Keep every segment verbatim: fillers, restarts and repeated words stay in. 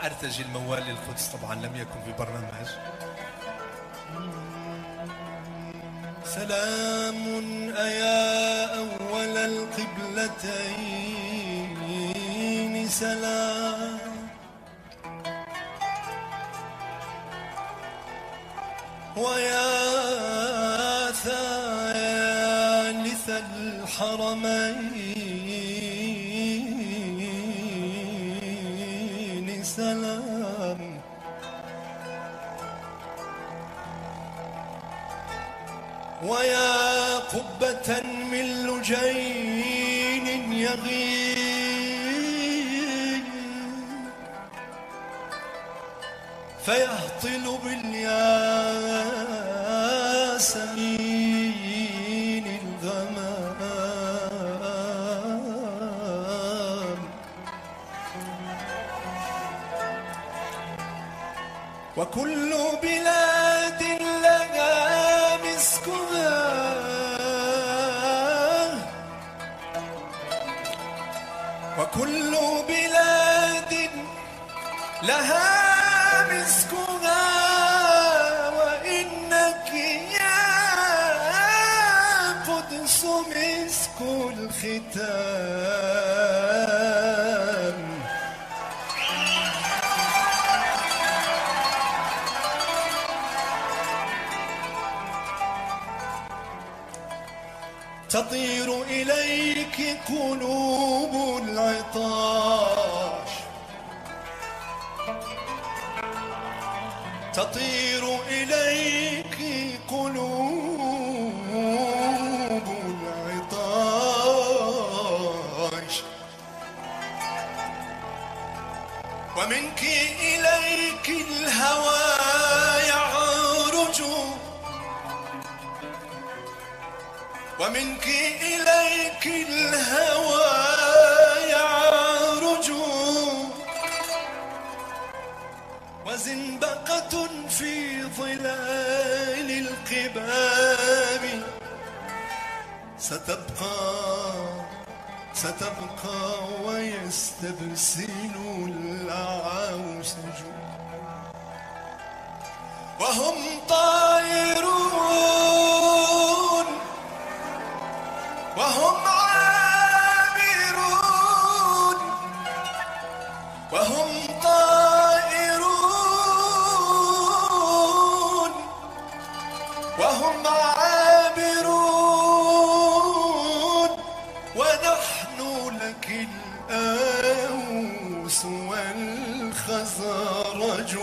الأخ أرتجي الموالي القدس طبعا لم يكن في برنامج. سلام أيا أول القبلتين سلام ويا ثالث الحرمين سلام ويا قبة من لجين يغيب فيهطل بالياسمين الغمام وكل بلاد لها مسكها وكل بلاد لها مسكها وإنك يا قدس مسك الختام تطير إليك قلوب العطاش تطير إليك قلوب العطاش ومنك إليك الهوى يعرج ومنك إليك الهوى يعرج وزنبقة في ظلال القباب ستبقى ستبقى ويستبسل العوسج وهم طائرون وهم عابرون وهم طائرون وهم عابرون ونحن لك الأوس والخزرج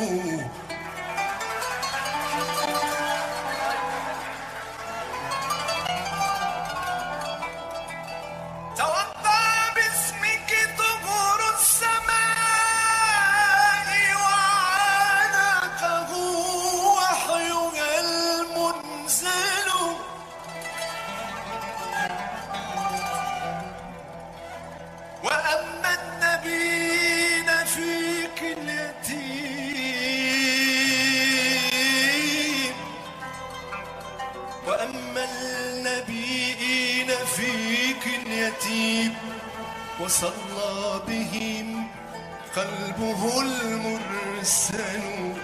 وصلى بهم قلبه المرسل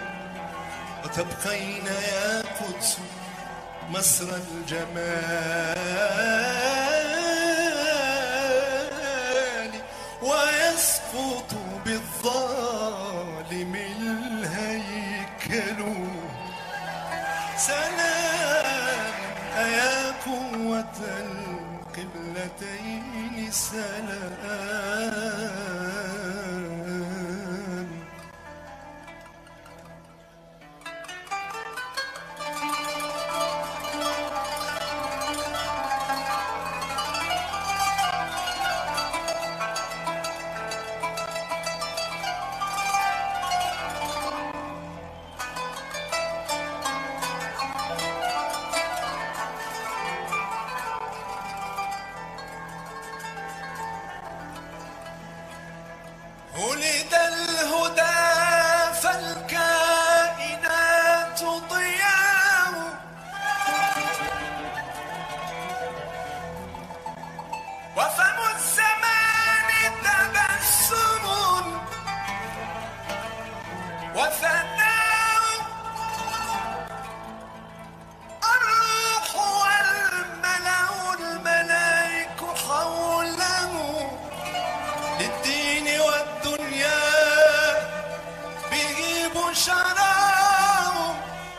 وتبقين يا قدس مصر الجمال ويسقط بالظالم الهيكل سلام يا قوة القبلتين سلام ولد الهدى فالكائنات ضياء وفم الزمان تبسم شراب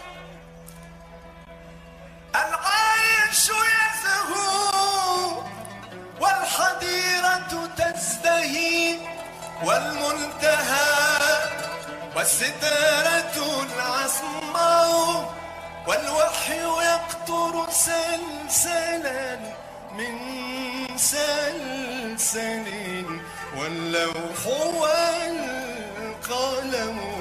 العيش يزهو والحديرة تزدهي والمنتهى والستارة العصماء والوحي يقطر سلسلا من سلسل واللوح والقلم